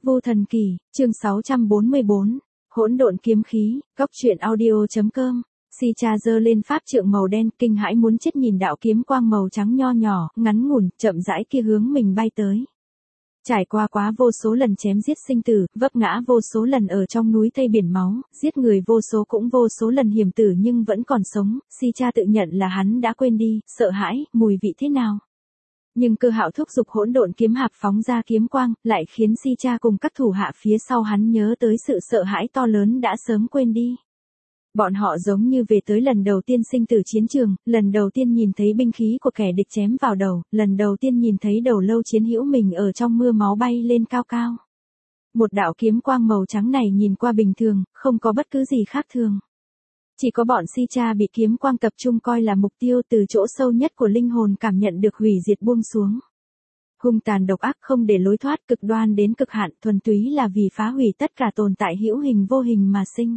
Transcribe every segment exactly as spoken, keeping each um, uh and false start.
Vu Thần Kỳ, chương sáu trăm bốn mươi bốn, Hỗn Độn Kiếm Khí, Góc Truyện Audio.com. Si Cha giơ lên pháp trượng màu đen, kinh hãi muốn chết nhìn đạo kiếm quang màu trắng nho nhỏ, ngắn ngủn, chậm rãi kia hướng mình bay tới. Trải qua quá vô số lần chém giết sinh tử, vấp ngã vô số lần ở trong núi Tây biển máu, giết người vô số cũng vô số lần hiểm tử nhưng vẫn còn sống, Si Cha tự nhận là hắn đã quên đi, sợ hãi, mùi vị thế nào. Nhưng Cơ Hạo thúc giục hỗn độn kiếm hạp phóng ra kiếm quang, lại khiến Si Cha cùng các thủ hạ phía sau hắn nhớ tới sự sợ hãi to lớn đã sớm quên đi. Bọn họ giống như về tới lần đầu tiên sinh tử chiến trường, lần đầu tiên nhìn thấy binh khí của kẻ địch chém vào đầu, lần đầu tiên nhìn thấy đầu lâu chiến hữu mình ở trong mưa máu bay lên cao cao. Một đạo kiếm quang màu trắng này nhìn qua bình thường, không có bất cứ gì khác thường. Chỉ có bọn Si Cha bị kiếm quang tập trung coi là mục tiêu, từ chỗ sâu nhất của linh hồn cảm nhận được hủy diệt buông xuống. Hung tàn độc ác không để lối thoát, cực đoan đến cực hạn, thuần túy là vì phá hủy tất cả tồn tại hữu hình vô hình mà sinh.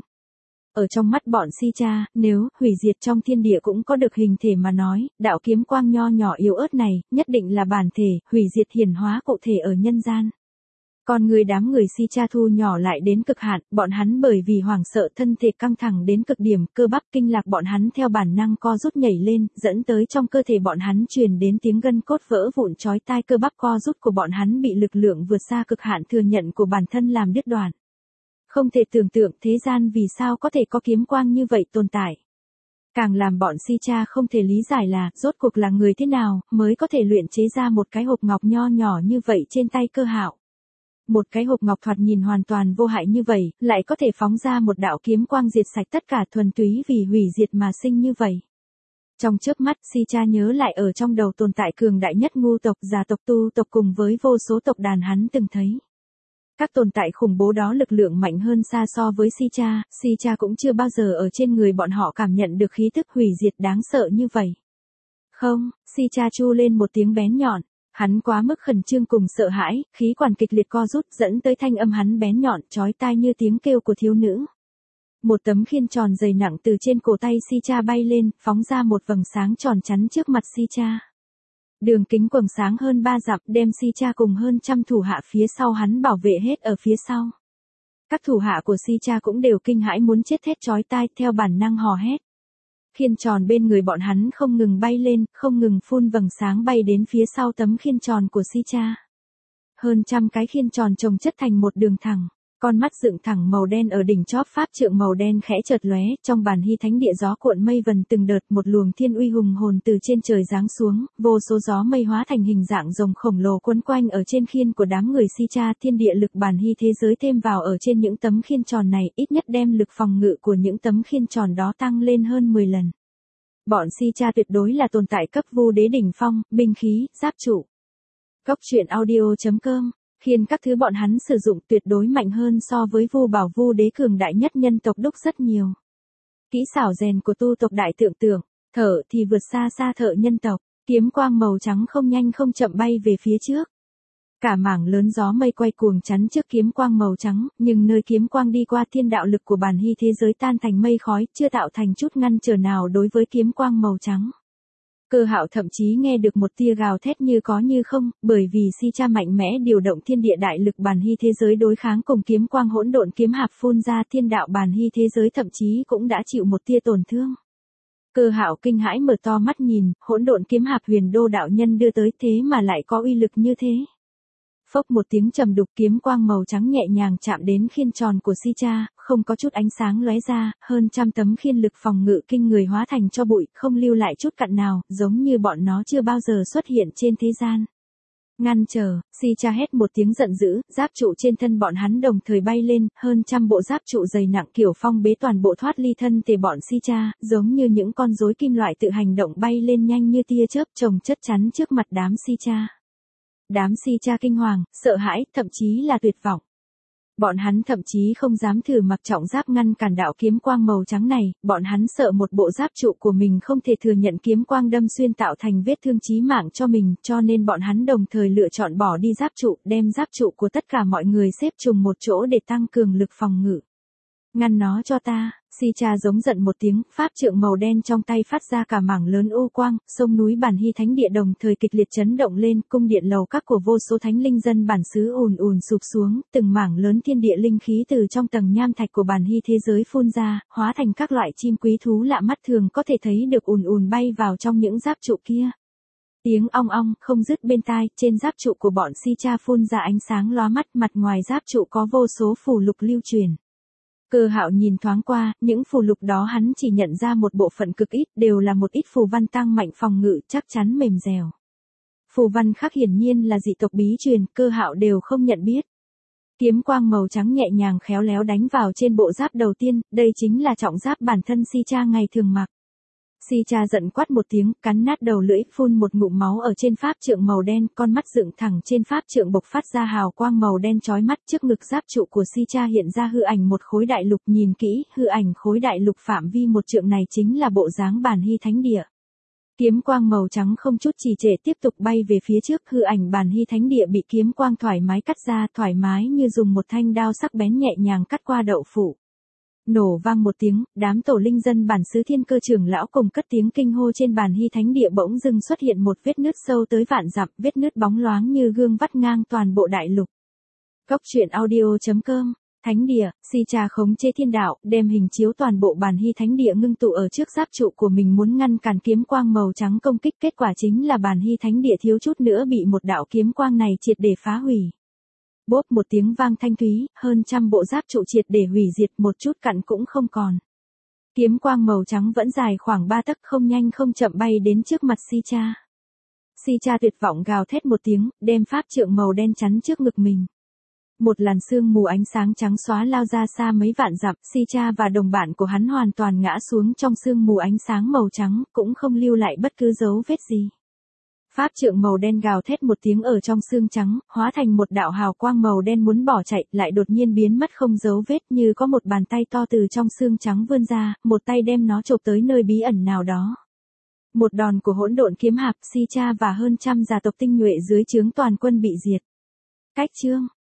Ở trong mắt bọn Si Cha, nếu hủy diệt trong thiên địa cũng có được hình thể mà nói, đạo kiếm quang nho nhỏ yếu ớt này, nhất định là bản thể, hủy diệt hiển hóa cụ thể ở nhân gian. Còn người đám người Si Cha thu nhỏ lại đến cực hạn, bọn hắn bởi vì hoảng sợ thân thể căng thẳng đến cực điểm, cơ bắp kinh lạc bọn hắn theo bản năng co rút nhảy lên, dẫn tới trong cơ thể bọn hắn truyền đến tiếng gân cốt vỡ vụn chói tai, cơ bắp co rút của bọn hắn bị lực lượng vượt xa cực hạn thừa nhận của bản thân làm đứt đoạn. Không thể tưởng tượng thế gian vì sao có thể có kiếm quang như vậy tồn tại. Càng làm bọn Si Cha không thể lý giải là, rốt cuộc là người thế nào, mới có thể luyện chế ra một cái hộp ngọc nho nhỏ như vậy trên tay Cơ Hạo. Một cái hộp ngọc thoạt nhìn hoàn toàn vô hại như vậy, lại có thể phóng ra một đạo kiếm quang diệt sạch tất cả, thuần túy vì hủy diệt mà sinh như vậy. Trong chớp mắt, Si Cha nhớ lại ở trong đầu tồn tại cường đại nhất ngu tộc, già tộc, tu tộc cùng với vô số tộc đàn hắn từng thấy. Các tồn tại khủng bố đó lực lượng mạnh hơn xa so với Si Cha, Si Cha cũng chưa bao giờ ở trên người bọn họ cảm nhận được khí tức hủy diệt đáng sợ như vậy. Không, Si Cha chu lên một tiếng bén nhọn, hắn quá mức khẩn trương cùng sợ hãi, khí quản kịch liệt co rút dẫn tới thanh âm hắn bén nhọn, chói tai như tiếng kêu của thiếu nữ. Một tấm khiên tròn dày nặng từ trên cổ tay Si Cha bay lên, phóng ra một vầng sáng tròn chắn trước mặt Si Cha. Đường kính quầng sáng hơn ba dặm, đem Si Cha cùng hơn trăm thủ hạ phía sau hắn bảo vệ hết ở phía sau. Các thủ hạ của Si Cha cũng đều kinh hãi muốn chết thét chói tai, theo bản năng hò hét. Khiên tròn bên người bọn hắn không ngừng bay lên, không ngừng phun vầng sáng bay đến phía sau tấm khiên tròn của Si Cha. Hơn trăm cái khiên tròn chồng chất thành một đường thẳng. Con mắt dựng thẳng màu đen ở đỉnh chóp pháp trượng màu đen khẽ chợt lóe, trong bản hy thánh địa gió cuộn mây vần từng đợt, một luồng thiên uy hùng hồn từ trên trời giáng xuống, vô số gió mây hóa thành hình dạng rồng khổng lồ quấn quanh ở trên khiên của đám người Si Cha, thiên địa lực bản hy thế giới thêm vào ở trên những tấm khiên tròn này, ít nhất đem lực phòng ngự của những tấm khiên tròn đó tăng lên hơn mười lần. Bọn Si Cha tuyệt đối là tồn tại cấp vu đế đỉnh phong, binh khí, giáp trụ. Góc Truyện Audio.com. Khiên các thứ bọn hắn sử dụng tuyệt đối mạnh hơn so với Vu Bảo Vu đế cường đại nhất nhân tộc đúc rất nhiều. Kỹ xảo rèn của tu tộc đại tượng tưởng, thợ thì vượt xa xa thợ nhân tộc, kiếm quang màu trắng không nhanh không chậm bay về phía trước. Cả mảng lớn gió mây quay cuồng chắn trước kiếm quang màu trắng, nhưng nơi kiếm quang đi qua thiên đạo lực của bản hy thế giới tan thành mây khói, chưa tạo thành chút ngăn trở nào đối với kiếm quang màu trắng. Cơ Hạo thậm chí nghe được một tia gào thét như có như không, bởi vì Si Cha mạnh mẽ điều động thiên địa đại lực bản hy thế giới đối kháng cùng kiếm quang hỗn độn kiếm hạp phun ra, thiên đạo bản hy thế giới thậm chí cũng đã chịu một tia tổn thương. Cơ Hạo kinh hãi mở to mắt nhìn, hỗn độn kiếm hạp huyền đô đạo nhân đưa tới thế mà lại có uy lực như thế. Phốc một tiếng trầm đục, kiếm quang màu trắng nhẹ nhàng chạm đến khiên tròn của Si Cha, không có chút ánh sáng lóe ra, hơn trăm tấm khiên lực phòng ngự kinh người hóa thành cho bụi, không lưu lại chút cặn nào, giống như bọn nó chưa bao giờ xuất hiện trên thế gian. Ngăn trở, Si Cha hét một tiếng giận dữ, giáp trụ trên thân bọn hắn đồng thời bay lên, hơn trăm bộ giáp trụ dày nặng kiểu phong bế toàn bộ thoát ly thân thể bọn Si Cha, giống như những con rối kim loại tự hành động bay lên nhanh như tia chớp, chồng chất chắn trước mặt đám Si Cha. Đám Si Cha kinh hoàng, sợ hãi, thậm chí là tuyệt vọng. Bọn hắn thậm chí không dám thử mặc trọng giáp ngăn cản đạo kiếm quang màu trắng này, bọn hắn sợ một bộ giáp trụ của mình không thể thừa nhận kiếm quang đâm xuyên tạo thành vết thương chí mạng cho mình, cho nên bọn hắn đồng thời lựa chọn bỏ đi giáp trụ, đem giáp trụ của tất cả mọi người xếp trùng một chỗ để tăng cường lực phòng ngự. Ngăn nó cho ta, si cha giống giận một tiếng, pháp trượng màu đen trong tay phát ra cả mảng lớn ô quang, sông núi Bản Hy Thánh Địa đồng thời kịch liệt chấn động lên, cung điện lầu các của vô số thánh linh dân bản xứ ùn ùn sụp xuống, từng mảng lớn thiên địa linh khí từ trong tầng nham thạch của Bản Hy thế giới phun ra, hóa thành các loại chim quý thú lạ mắt thường có thể thấy được ùn ùn bay vào trong những giáp trụ kia. Tiếng ong ong không dứt bên tai, trên giáp trụ của bọn si cha phun ra ánh sáng lóa mắt, mặt ngoài giáp trụ có vô số phù lục lưu truyền. Cơ Hạo nhìn thoáng qua, những phù lục đó hắn chỉ nhận ra một bộ phận cực ít, đều là một ít phù văn tăng mạnh phòng ngự, chắc chắn mềm dẻo. Phù văn khác hiển nhiên là dị tộc bí truyền, Cơ Hạo đều không nhận biết. Kiếm quang màu trắng nhẹ nhàng khéo léo đánh vào trên bộ giáp đầu tiên, đây chính là trọng giáp bản thân si cha ngày thường mặc. Si cha giận quát một tiếng, cắn nát đầu lưỡi, phun một ngụm máu ở trên pháp trượng màu đen, con mắt dựng thẳng trên pháp trượng bộc phát ra hào quang màu đen chói mắt, trước ngực giáp trụ của si cha hiện ra hư ảnh một khối đại lục, nhìn kỹ, hư ảnh khối đại lục phạm vi một trượng này chính là bộ dáng Bản Hy Thánh Địa. Kiếm quang màu trắng không chút trì trệ tiếp tục bay về phía trước, hư ảnh Bản Hy Thánh Địa bị kiếm quang thoải mái cắt ra, thoải mái như dùng một thanh đao sắc bén nhẹ nhàng cắt qua đậu phụ. Nổ vang một tiếng, đám tổ linh dân bản xứ Thiên Cơ trưởng lão cùng cất tiếng kinh hô, trên Bản Hy Thánh Địa bỗng dưng xuất hiện một vết nứt sâu tới vạn dặm, vết nứt bóng loáng như gương vắt ngang toàn bộ đại lục. Góc truyện audio chấm com. Thánh Địa, si cha khống chế thiên đạo, đem hình chiếu toàn bộ Bản Hy Thánh Địa ngưng tụ ở trước giáp trụ của mình, muốn ngăn cản kiếm quang màu trắng công kích, kết quả chính là Bản Hy Thánh Địa thiếu chút nữa bị một đạo kiếm quang này triệt để phá hủy. Bốp một tiếng vang thanh thúy, hơn trăm bộ giáp trụ triệt để hủy diệt, một chút cặn cũng không còn. Kiếm quang màu trắng vẫn dài khoảng ba tấc, không nhanh không chậm bay đến trước mặt si cha. Si cha tuyệt vọng gào thét một tiếng, đem pháp trượng màu đen chắn trước ngực mình. Một làn sương mù ánh sáng trắng xóa lao ra xa mấy vạn dặm, si cha và đồng bạn của hắn hoàn toàn ngã xuống trong sương mù ánh sáng màu trắng, cũng không lưu lại bất cứ dấu vết gì. Pháp trượng màu đen gào thét một tiếng ở trong xương trắng, hóa thành một đạo hào quang màu đen muốn bỏ chạy, lại đột nhiên biến mất không dấu vết, như có một bàn tay to từ trong xương trắng vươn ra, một tay đem nó chộp tới nơi bí ẩn nào đó. Một đòn của hỗn độn kiếm hạp, si cha và hơn trăm gia tộc tinh nhuệ dưới trướng toàn quân bị diệt. Cách chương